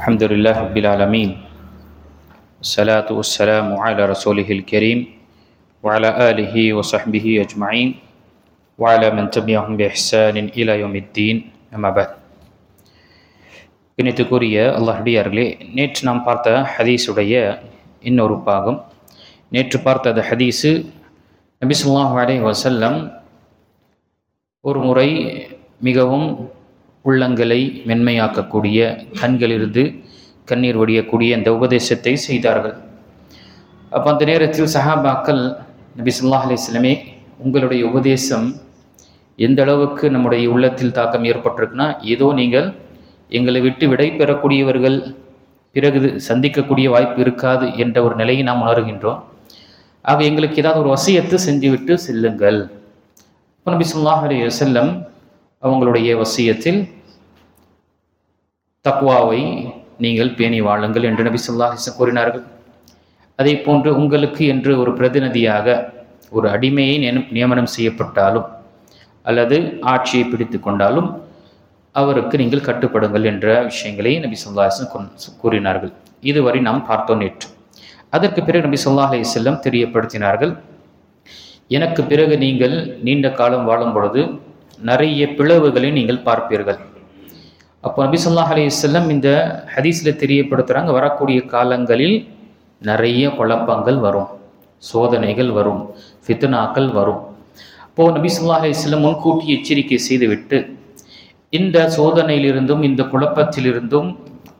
الحمد لله رب العالمين والصلاة والسلام على رسوله الكريم وعلى آله وصحبه أجمعين وعلى من تبعهم بإحسان إلى يوم الدين أما بعد. இணைத்துக்குரிய அல்லாஹ்டியார்களே, நேற்று நாம் பார்த்த ஹதீஸுடைய இன்னொரு பாகம். நேற்று பார்த்த அந்த ஹதீஸு நபி ஸல்லல்லாஹு அலைஹி வஸல்லம் ஒரு முறை மிகவும் உள்ளங்களை மென்மையாக்கக்கூடிய, கண்களிலிருந்து கண்ணீர் வடியக்கூடிய அந்த உபதேசத்தை செய்தார்கள். அப்போ அந்த நேரத்தில் சஹாபாக்கள், நபி ஸல்லல்லாஹு அலைஹி வஸல்லமே, உங்களுடைய உபதேசம் எந்த அளவுக்கு நம்முடைய உள்ளத்தில் தாக்கம் ஏற்பட்டிருக்குன்னா, ஏதோ நீங்கள் எங்களை விட்டு விடை பெறக்கூடியவர்கள், பிறகு சந்திக்கக்கூடிய வாய்ப்பு இருக்காது என்ற ஒரு நிலையை நாம் உணர்கின்றோம். ஆக எங்களுக்கு ஏதாவது ஒரு வசியத்து செஞ்சுவிட்டு செல்லுங்கள். இப்போ நபி ஸல்லல்லாஹு அலைஹி வஸல்லம் அவங்களுடைய வசியத்தில் தக்வாவை நீங்கள் பேணி வாழுங்கள் என்று நபி ஸல்லல்லாஹு அலைஹி வஸல்லம் கூறினார்கள். அதே போன்று உங்களுக்கு என்று ஒரு பிரதிநிதியாக ஒரு அடிமையை நியமனம் செய்யப்பட்டாலும் அல்லது ஆட்சியை பிடித்து கொண்டாலும் அவருக்கு நீங்கள் கட்டுப்படுங்கள் என்ற விஷயங்களை நபி ஸல்லல்லாஹு அலைஹி வஸல்லம் கூறினார்கள். இதுவரை நாம் பார்த்தோம் நேற்று. அதற்கு பிறகு நபி ஸல்லல்லாஹு அலைஹி வஸல்லம் தெரியப்படுத்தினார்கள், எனக்கு பிறகு நீங்கள் நீண்ட காலம் வாழும் பொழுது நிறைய பிளவுகளை நீங்கள் பார்ப்பீர்கள். அப்போ நபி ஸல்லல்லாஹு அலைஹி வஸல்லம் இந்த ஹதீஸில் தெரியப்படுத்துகிறாங்க, வரக்கூடிய காலங்களில் நிறைய குழப்பங்கள் வரும், சோதனைகள் வரும், ஃபித்னாக்கள் வரும். அப்போது நபி ஸல்லல்லாஹு அலைஹி வஸல்லம் முன்கூட்டி எச்சரிக்கை செய்துவிட்டு இந்த சோதனையிலிருந்தும் இந்த குழப்பத்திலிருந்தும்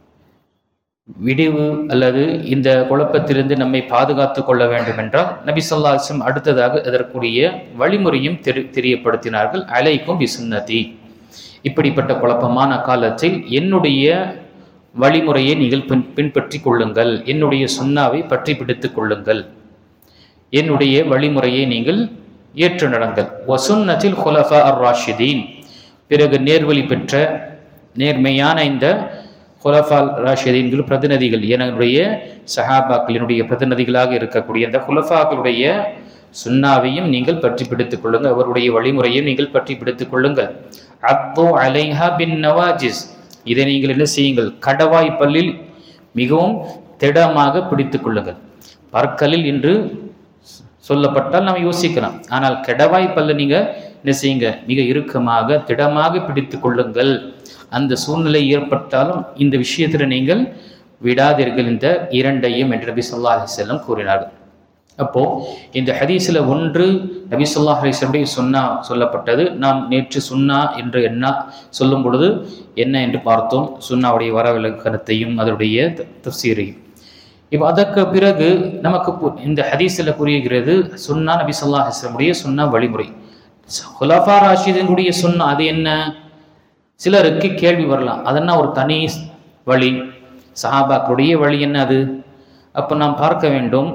விடிவு அல்லது இந்த குழப்பத்திலிருந்து நம்மை பாதுகாத்து கொள்ள வேண்டும் என்றால் நபி ஸல்லல்லாஹு அலைஹி வஸல்லம் அடுத்ததாக அதற்குரிய வழிமுறையும் தெரியப்படுத்தினார்கள். அலைக்கும் பிசுன்னதி, இப்படிப்பட்ட குழப்பமான காலத்தில் என்னுடைய வழிமுறையை நீங்கள் பின்பற்றி கொள்ளுங்கள், என்னுடைய சுன்னாவை பற்றி பிடித்து கொள்ளுங்கள், என்னுடைய வழிமுறையை நீங்கள் ஏற்று நடங்கள். வசுன்னத்தில் ஹுலஃபா அர் ராஷிதீன், பிறகு நேர்வழி பெற்ற நேர்மையான இந்த ஹுலஃபா ராஷிதீன்கள் பிரதிநிதிகள், என்னுடைய சஹாபாக்களினுடைய பிரதிநிதிகளாக இருக்கக்கூடிய இந்த ஹுலஃபாக்களுடைய சுன்னாவையும் நீங்கள் பற்றி பிடித்துக் கொள்ளுங்கள், அவருடைய வழிமுறையும் நீங்கள் பற்றி பிடித்துக் கொள்ளுங்கள். அத்து அலைஹா பின் நவாஜிஸ், இதை நீங்கள் என்ன செய்யுங்கள், கடவாய் பல்லில் மிகவும் திடமாக பிடித்துக் கொள்ளுங்கள். பற்களில் என்று சொல்லப்பட்டால் நாம் யோசிக்கலாம், ஆனால் கடவாய் பல்ல நீங்கள் என்ன செய்யுங்க, மிக இறுக்கமாக திடமாக பிடித்து கொள்ளுங்கள். அந்த சூழ்நிலை ஏற்பட்டாலும் இந்த விஷயத்தில் நீங்கள் விடாதீர்கள், இந்த இரண்டையும் என்று நபி ஸல்லல்லாஹு அலைஹி வஸல்லம் கூறினார்கள். அப்போ இந்த ஹதீஸில் ஒன்று நபி ஸல்லல்லாஹு அலைஹி வஸல்லம் சுன்னா சொல்லப்பட்டது. நாம் நேற்று சுன்னா என்று என்ன சொல்லும் பொழுது என்ன என்று பார்த்தோம், சுன்னாவுடைய வரவிலக்கணத்தையும் அதனுடைய தஃசீரையும். இப்போ அதற்கு பிறகு நமக்கு இந்த ஹதீஸில் புரிகிறது சுன்னா நபி ஸல்லல்லாஹு அலைஹி வஸல்லம் சுன்னா வழிமுறை. ஹுலஃபா ராஷிதீனுடைய சுன்னா அது என்ன? சிலருக்கு கேள்வி வரலாம், அதென்ன ஒரு தனி வழி, சஹாபாக்களுடைய வழி என்ன அது? அப்போ நாம் பார்க்க வேண்டும்,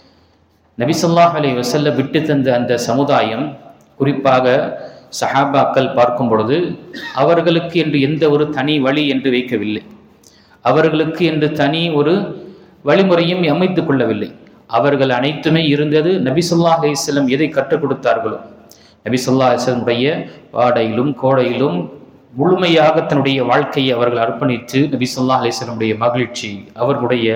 நபி ஸல்லல்லாஹு அலைஹி வஸல்லம் விட்டு தந்த அந்த சமுதாயம், குறிப்பாக சஹாபாக்கள் பார்க்கும் பொழுது அவர்களுக்கு என்று எந்த ஒரு தனி வழி என்று வைக்கவில்லை, அவர்களுக்கு என்று தனி ஒரு வழிமுறையும் அமைத்துக் கொள்ளவில்லை. அவர்கள் அனைத்துமே இருந்தது நபி ஸல்லல்லாஹு அலைஹி வஸல்லம் எதை கற்றுக் கொடுத்தார்களோ, நபி ஸல்லல்லாஹு அலைஹி வஸல்லம் வாடையிலும் கோடையிலும் முழுமையாக தன்னுடைய வாழ்க்கையை அவர்கள் அர்ப்பணித்து நபி ஸல்லல்லாஹு அலைஹி வஸல்லம் மகிழ்ச்சி, அவர்களுடைய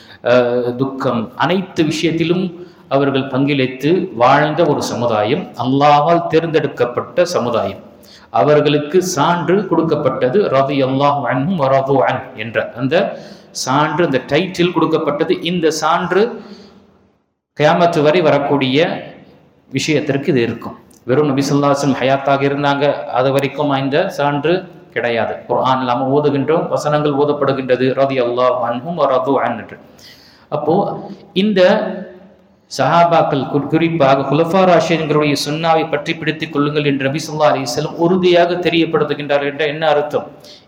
துக்கம், அனைத்து விஷயத்திலும் அவர்கள் பங்களித்து வாழ்ந்த ஒரு சமுதாயம், அல்லாஹ்வால் தேர்ந்தெடுக்கப்பட்ட சமுதாயம். அவர்களுக்கு சான்று கொடுக்கப்பட்டது ரலியல்லாஹு அன்ஹும் வ ரது அன் என்ற அந்த சான்று, அந்த டைட்டில் கொடுக்கப்பட்டது. இந்த சான்று கியாமத் வரை வரக்கூடிய விஷயத்திற்கு இது இருக்கும். வெறும் நபி ஸல்லல்லாஹு அலைஹி வஸல்லம் ஹயாத்தாக இருந்தாங்க அது வரைக்கும் இந்த சான்று கிடையாது. குர்ஆன் நாம ஓதுகின்றோம், வசனங்கள் ஓதப்படுகின்றது ரலியல்லாஹு அன்ஹும் வ ரது அன் என்று. அப்போ இந்த சஹாபாக்கள் குறிப்பாக ஹுலஃபா ராஷிதீன்களுடைய சுன்னாவை பற்றி பிடித்துக் கொள்ளுங்கள் என்று நபி ஸல்லல்லாஹு அலைஹி வஸல்லம் உறுதியாக தெரியப்படுத்துகின்றார்கள் என்ற என்ன அர்த்தம்?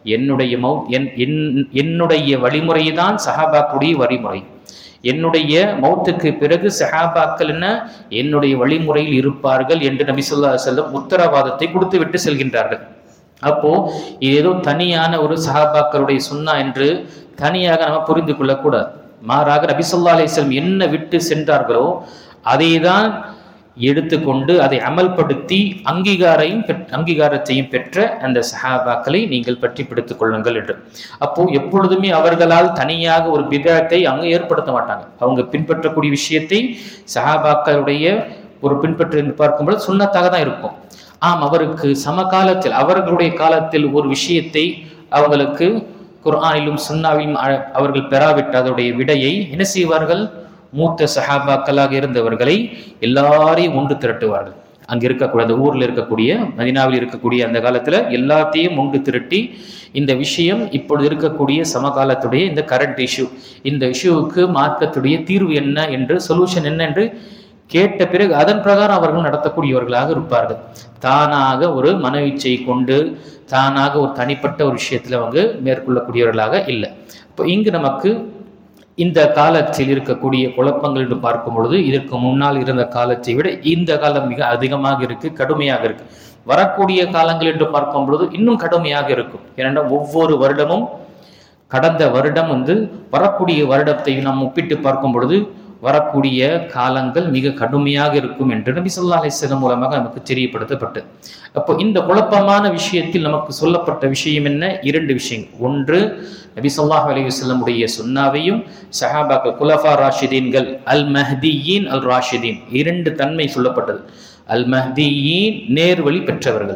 என்னுடைய வழிமுறை தான் சஹாபாக்களுடைய வழிமுறை. என்னுடைய மௌத்துக்கு பிறகு சஹாபாக்கள் என்ன என்னுடைய வழிமுறையில் இருப்பார்கள் என்று நபி ஸல்லல்லாஹு அலைஹி வஸல்லம் உத்தரவாதத்தை கொடுத்து விட்டு செல்கின்றார்கள். அப்போ ஏதோ தனியான ஒரு சஹாபாக்களுடைய சுன்னா என்று தனியாக நம்ம புரிந்து கொள்ளக்கூடாது. மாறாக நபி ஸல்லல்லாஹு அலைஹி வஸல்லம் என்ன விட்டு சென்றார்களோ அதை தான் எடுத்துக்கொண்டு அதை அமல்படுத்தி அங்கீகாரத்தையும் பெற்ற அந்த சஹாபாக்களை நீங்கள் பற்றி பிடித்துக் கொள்ளுங்கள் என்று. அப்போ எப்பொழுதுமே அவர்களால் தனியாக ஒரு பிதஅத்தை அங்கு ஏற்படுத்த மாட்டாங்க. அவங்க பின்பற்றக்கூடிய விஷயத்தை சஹாபாக்களுடைய ஒரு பின்பற்று என்று பார்க்கும்போது சுன்னத்தாக தான் இருக்கும். அவருக்கு சமகாலத்தில் அவர்களுடைய காலத்தில் ஒரு விஷயத்தை அவங்களுக்கு குர்ஆனிலும் சுன்னாவிலும் அவர்கள் பெறாவிட்ட அதனுடைய விடையை என்ன செய்வார்கள்? மூத்த சஹாபாக்களாக இருந்தவர்களை எல்லாரையும் ஒன்று திரட்டுவார்கள். அங்கே இருக்கக்கூடிய அந்த ஊரில் இருக்கக்கூடிய மதீனாவில் இருக்கக்கூடிய அந்த காலத்தில் எல்லாத்தையும் ஒன்று திரட்டி இந்த விஷயம் இப்பொழுது இருக்கக்கூடிய சமகாலத்துடைய இந்த கரண்ட் இஷ்யூ, இந்த இஷ்யூவுக்கு மார்க்கத்துடைய தீர்வு என்ன என்று, சொல்யூஷன் என்ன என்று கேட்ட பிறகு அதன் பிரகாரம் அவர்கள் நடத்தக்கூடியவர்களாக இருப்பார்கள். தானாக ஒரு மனவீச்சை கொண்டு தானாக ஒரு தனிப்பட்ட ஒரு விஷயத்தில் அவங்க மேற்கொள்ளக்கூடியவர்களாக இல்லை. இப்போ இங்கு நமக்கு இந்த காலத்தில் இருக்கக்கூடிய குழப்பங்கள் என்று பார்க்கும் பொழுது இதற்கு முன்னால் இருந்த காலத்தை விட இந்த காலம் மிக அதிகமாக இருக்கு, கடுமையாக இருக்கு. வரக்கூடிய காலங்கள் என்று பார்க்கும் பொழுது இன்னும் கடுமையாக இருக்கும். ஏனென்றால் ஒவ்வொரு வருடமும் கடந்த வருடம் வரக்கூடிய வருடத்தை நாம் ஒப்பிட்டு பார்க்கும் பொழுது வரக்கூடிய காலங்கள் மிக கடுமையாக இருக்கும் என்று நபி ஸல்லல்லாஹு அலைஹி வஸல்லம் மூலமாக நமக்கு தெரியப்படுத்தப்பட்டது. அப்போ இந்த குழப்பமான விஷயத்தில் நமக்கு சொல்லப்பட்ட விஷயம் என்ன? 2 விஷயங்கள். ஒன்று, நபி ஸல்லல்லாஹு அலைஹி வஸல்லம் உடைய சுன்னாவையும் சஹாபாக்கள் குலஃபா ராஷிதீன்கள் அல் மஹ்தியீன் அல் ராஷிதீன் 2 தன்மை சொல்லப்பட்டது. அல் மஹ்தியீன் நேர்வழி பெற்றவர்கள்,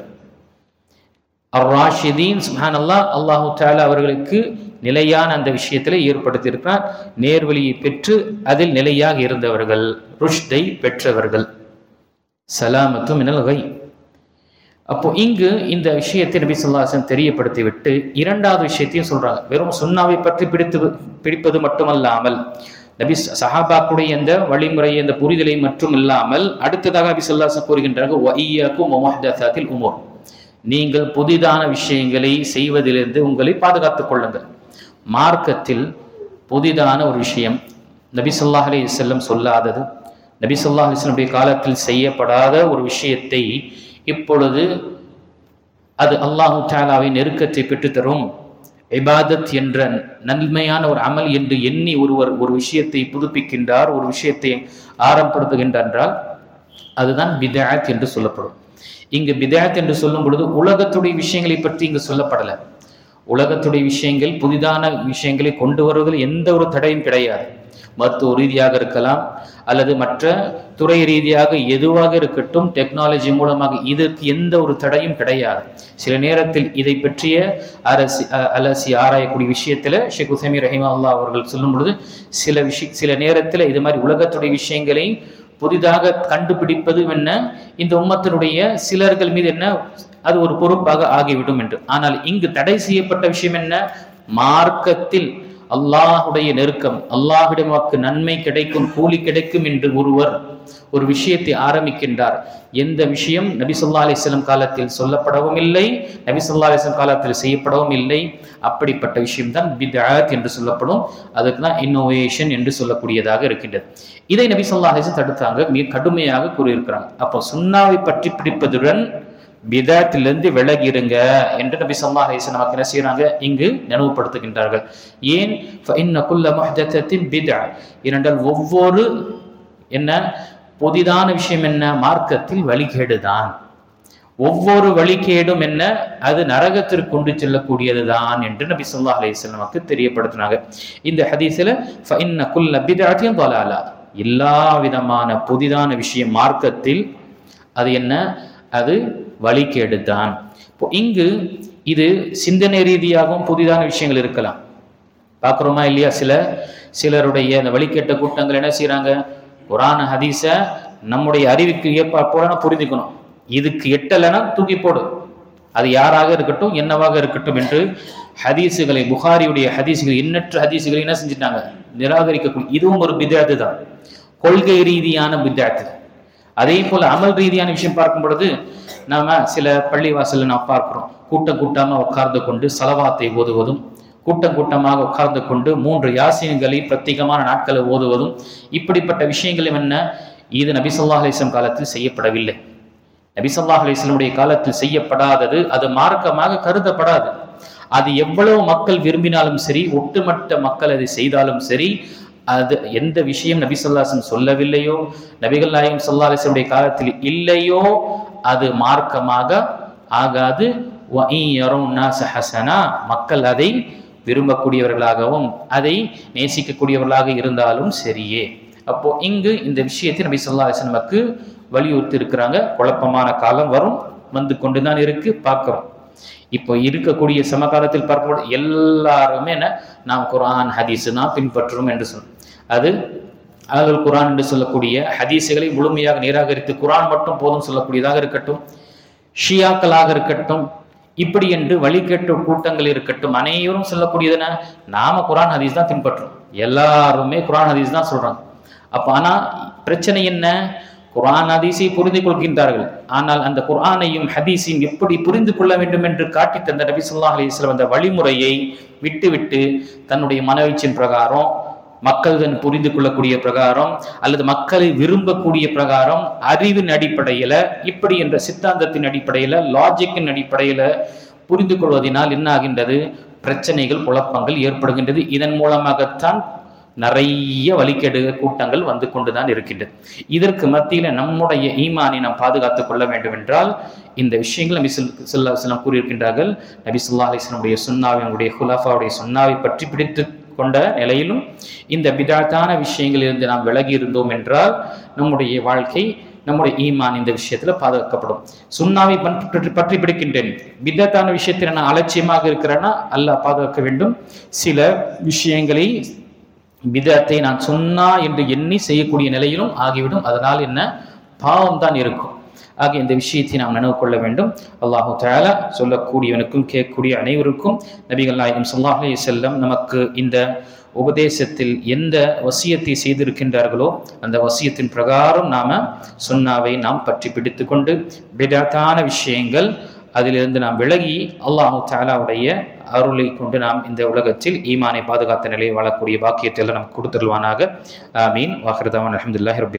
அர் ராஷிதீன் சுப்ஹானல்லாஹ் அல்லாஹு தஆலா அவர்களுக்கு நிலையான அந்த விஷயத்திலே ஏற்படுத்தி இருக்கிறார். நேர்வழியை பெற்று அதில் நிலையாக இருந்தவர்கள், ருஷ்தை பெற்றவர்கள், சலாமத்து மினல் கை. அப்போ இங்கு இந்த விஷயத்தை நபி ஸல்லல்லாஹு அலைஹி வஸல்லம் தெரியப்படுத்தி விட்டு 2வது விஷயத்தையும் சொல்றாங்க. வெறும் சுன்னாவை பற்றி பிடிப்பது மட்டுமல்லாமல் நபி சஹாபாக்குடைய அந்த வழிமுறை அந்த புரிதலை மட்டும் இல்லாமல் அடுத்ததாக நபி ஸல்லல்லாஹு அலைஹி வஸல்லம் கூறுகின்றார்கள், வஇய்யாக்கும் வமுஹ்தஸாத்தில் உமூர், நீங்கள் புதிதான விஷயங்களை செய்வதிலிருந்து உங்களை பாதுகாத்துக் கொள்ளுங்கள். மார்க்கத்தில் புதிதான ஒரு விஷயம், நபி ஸல்லல்லாஹு அலைஹி வஸல்லம் சொல்லாதது, நபி ஸல்லல்லாஹு அலைஹி வஸல்லம் காலத்தில் செய்யப்படாத ஒரு விஷயத்தை இப்பொழுது அது அல்லாஹு தஆலாவை நெருக்கத்தை பெற்றுத்தரும் இபாதத் என்ற நன்மையான ஒரு அமல் என்று எண்ணி ஒருவர் ஒரு விஷயத்தை புதுப்பிக்கின்றார், ஒரு விஷயத்தை ஆரம்பப்படுத்துகின்றார், அதுதான் பித்அத் என்று சொல்லப்படும். இங்கு பித்அத் என்று சொல்லும் பொழுது உலகத்துடைய விஷயங்களை பற்றி இங்கு சொல்லப்படலை. உலகத்துடைய விஷயங்கள், புதிதான விஷயங்களை கொண்டு வருவதில் எந்த ஒரு தடையும் கிடையாது. மருத்துவ ரீதியாக இருக்கலாம் அல்லது மற்ற துறை ரீதியாக எதுவாக இருக்கட்டும், டெக்னாலஜி மூலமாக இதற்கு எந்த ஒரு தடையும் கிடையாது. சில நேரத்தில் இதை பற்றிய அலசி ஆராயக்கூடிய விஷயத்தில் ஷேக் உசைமீன் ரஹிமஹுல்லாஹ் அவர்கள் சொல்லும் பொழுது சில நேரத்தில் இது மாதிரி உலகத்துடைய விஷயங்களை புதிதாக கண்டுபிடிப்பது என்ன இந்த உம்மத்தினுடைய சிலர்கள் மீது என்ன அது ஒரு பொறுப்பாக ஆகிவிடும் என்று. ஆனால் இங்கு தடை செய்யப்பட்ட விஷயம் என்ன? மார்க்கத்தில் அல்லாஹுடைய நெருக்கம், அல்லாஹ்விடம் நமக்கு நன்மை கிடைக்கும், கூலி கிடைக்கும் என்று ஒருவர் ஒரு விஷயத்தை ஆரம்பிக்கின்றார். எந்த விஷயம் நபி ஸல்லல்லாஹு அலைஹி வஸல்லம் காலத்தில் சொல்லப்படவும் இல்லை, நபி ஸல்லல்லாஹு அலைஹி வஸல்லம் காலத்தில் செய்யப்படவும் இல்லை, அப்படிப்பட்ட விஷயம்தான் பித்அத் என்று சொல்லப்படும். அதுக்கு தான் இன்னோவேஷன் என்று சொல்லக்கூடியதாக இருக்கின்றது. இதை நபி ஸல்லல்லாஹு அலைஹி வஸல்லம் தடுத்தாங்க, மிக கடுமையாக கூறியிருக்கிறாங்க. அப்போ சுன்னாவை பற்றி பிடிப்பதுடன் பித்அத்திலிருந்து விலகிருங்க என்று நபி ஸல்லல்லாஹு அலைஹி வஸல்லம் நமக்கு என்ன செய்யறாங்க? இங்கு நினைவுபடுத்துகின்றார்கள். ஏன்? ஃபஇன்ன குல்ல முஹ்தஸத்தின் பித்அ, ஏனென்றால் ஒவ்வொரு என்ன புதிதான விஷயம் என்ன? மார்க்கத்தில் வழிகேடுதான். ஒவ்வொரு வழிகேடும் என்ன? அது நரகத்திற்கு கொண்டு செல்லக்கூடியதுதான் என்று நபி ஸல்லல்லாஹு அலைஹி வஸல்லம் நமக்கு தெரியப்படுத்தினாங்க. இந்த ஹதீஸ்ல ஃபஇன்ன குல்ல பித்அத்தின் ضلالة, எல்லா விதமான புதிதான விஷயம் மார்க்கத்தில் அது என்ன? அது வழிகேடுதான். இப்போ இங்கு இது சிந்தனை ரீதியாகவும் புதிதான விஷயங்கள் இருக்கலாம். பார்க்குறோமா இல்லையா? சிலருடைய அந்த வழிகேட்ட கூட்டங்கள் என்ன செய்யறாங்க? குர்ஆன் ஹதீஸ நம்முடைய அறிவுக்கு ஏற்ப புரிஞ்சுக்கணும், இதுக்கு எட்டலைன்னா தூக்கி போடு, அது யாராக இருக்கட்டும் என்னவாக இருக்கட்டும் என்று ஹதீஸுகளை, புகாரியுடைய ஹதீஸுகள், எண்ணற்ற ஹதீஸுகளை என்ன செஞ்சுட்டாங்க? நிராகரிக்கக்கூடிய. இதுவும் ஒரு பித்அத் தான், கொள்கை ரீதியான பித்அத். அதே போல அமல் ரீதியான விஷயம் பார்க்கும் பொழுது நாம சில பள்ளிவாசல்ல நாம் பார்க்கிறோம், கூட்டமாக உட்கார்ந்து கொண்டு சலவாத்தை ஓதுவதும், கூட்டமாக உட்கார்ந்து கொண்டு 3 யாசீன்களை பிரத்யேகமான நாட்களை ஓதுவதும், இப்படிப்பட்ட விஷயங்களும் என்ன? இது நபி ஸல்லல்லாஹு அலைஹி வஸல்லம் காலத்தில் செய்யப்படவில்லை. நபி ஸல்லல்லாஹு அலைஹி வஸல்லம் காலத்தில் செய்யப்படாதது அது மார்க்கமாக கருதப்படாது. அது எவ்வளவு மக்கள் விரும்பினாலும் சரி, ஒட்டுமொத்த மக்கள் அதை செய்தாலும் சரி, அது எந்த விஷயம் நபி ஸல்லல்லாஹு அலைஹி வஸல்லம் சொல்லவில்லையோ, நபிகள் நாயகம் ஸல்லல்லாஹு அலைஹி வஸல்லம் காலத்தில் இல்லையோ, அது மார்க்கமாக ஆகாது. மக்கள் அதை விரும்பக்கூடியவர்களாகவும் அதை நேசிக்கக்கூடியவர்களாக இருந்தாலும் சரியே. அப்போ இங்கு இந்த விஷயத்தை நபி ஸல்லல்லாஹு அலைஹி வஸல்லம் நமக்கு வலியுறுத்தி இருக்கிறாங்க. குழப்பமான காலம் வரும், வந்து கொண்டுதான் இருக்கு, பார்க்கிறோம். இப்போ இருக்கக்கூடிய சமகாலத்தில் பார்க்கும்போது எல்லாருமே நாம் குர்ஆன் ஹதீஸ் தான் பின்பற்றுறோம் என்று சொல்லும். அது அல் குர்ஆன் என்று சொல்லக்கூடிய ஹதீஸுகளை முழுமையாக நிராகரித்து குர்ஆன் மட்டும் போதும் சொல்லக்கூடியதாக இருக்கட்டும், ஷியாக்களாக இருக்கட்டும், இப்படி என்று வழிகேட்டு கூட்டங்கள் இருக்கட்டும், அனைவரும் சொல்லக்கூடியதுன்னா நாம குர்ஆன் ஹதீஸ் தான் பின்பற்றுறோம். எல்லாருமே குர்ஆன் ஹதீஸ் தான் சொல்றாங்க. அப்ப ஆனா பிரச்சனை என்ன? குர்ஆன் ஹதீஸை புரிந்து கொள்கின்றார்கள், ஆனால் அந்த குர்ஆனையும் ஹதீஸையும் எப்படி புரிந்து கொள்ள வேண்டும் என்று காட்டி தந்த நபி ஸல்லல்லாஹு அலைஹி வஸல்லம் அந்த வழிமுறையை விட்டுவிட்டு தன்னுடைய மனவீச்சின் பிரகாரம், மக்கள் புரிந்து கொள்ளக்கூடிய பிரகாரம், அல்லது மக்களை விரும்பக்கூடிய பிரகாரம், அறிவின் அடிப்படையில, இப்படி என்ற சித்தாந்தத்தின் அடிப்படையில, லாஜிக்கின் அடிப்படையில புரிந்து கொள்வதனால் என்ன ஆகின்றது? பிரச்சனைகள், குழப்பங்கள் ஏற்படுகின்றது. இதன் மூலமாகத்தான் நிறைய வழிகேடு கூட்டங்கள் வந்து கொண்டுதான் இருக்கின்றது. இதற்கு மத்தியில நம்முடைய ஈமானை நாம் பாதுகாத்துக் கொள்ள வேண்டும் என்றால் இந்த விஷயங்கள் நபி ஸல்லல்லாஹு அலைஹி வஸல்லம் கூறியிருக்கின்றார்கள். நபி ஸல்லல்லாஹு அலைஹி வஸல்லம் சுன்னாவை, நம்முடைய குலஃபாவுடைய சுன்னாவை பற்றி பிடித்து கொண்ட நிலையிலும் இந்த பிதாத்தான விஷயங்களிலிருந்து நாம் விலகி இருந்தோம் என்றால் நம்முடைய வாழ்க்கை, நம்முடைய ஈமான் இந்த விஷயத்துல பாதுகாக்கப்படும். சுன்னாவை பற்றி பிடிக்கின்றேன், பிதாத்தான விஷயத்தில் நான் அலட்சியமாக இருக்கிறேன்னா அல்லாஹ் பாதுகாக்க வேண்டும். சில விஷயங்களை பிதத்தை நான் சுன்னா என்று எண்ணி செய்யக்கூடிய நிலையிலும் ஆகிவிடும். அதனால் என்ன பாவம் தான் இருக்கும். ஆக இந்த விஷயத்தை நாம் நினைவு கொள்ள வேண்டும். அல்லாஹு தஆலா சொல்லக்கூடியவனுக்கும் கேட்கக்கூடிய அனைவருக்கும் நபிகள் நாயகம் ஸல்லல்லாஹு அலைஹி வஸல்லம் நமக்கு இந்த உபதேசத்தில் எந்த வசியத்தை செய்திருக்கின்றார்களோ அந்த வசியத்தின் பிரகாரம் நாம சுன்னாவை நாம் பற்றி பிடித்து கொண்டு பிதத்தான விஷயங்கள் அதிலிருந்து நாம் விலகி அல்லாஹு தஆலாவுடைய அருளை கொண்டு நாம் இந்த உலகத்தில் ஈமானை பாதுகாத்த நிலையை வாழக்கூடிய பாக்கியத்தை எல்லாம் நமக்கு கொடுத்துருவானாக. ஆமீன். வாஹிரு தஅவானா அல்ஹம்துலில்லாஹி ரப்பில்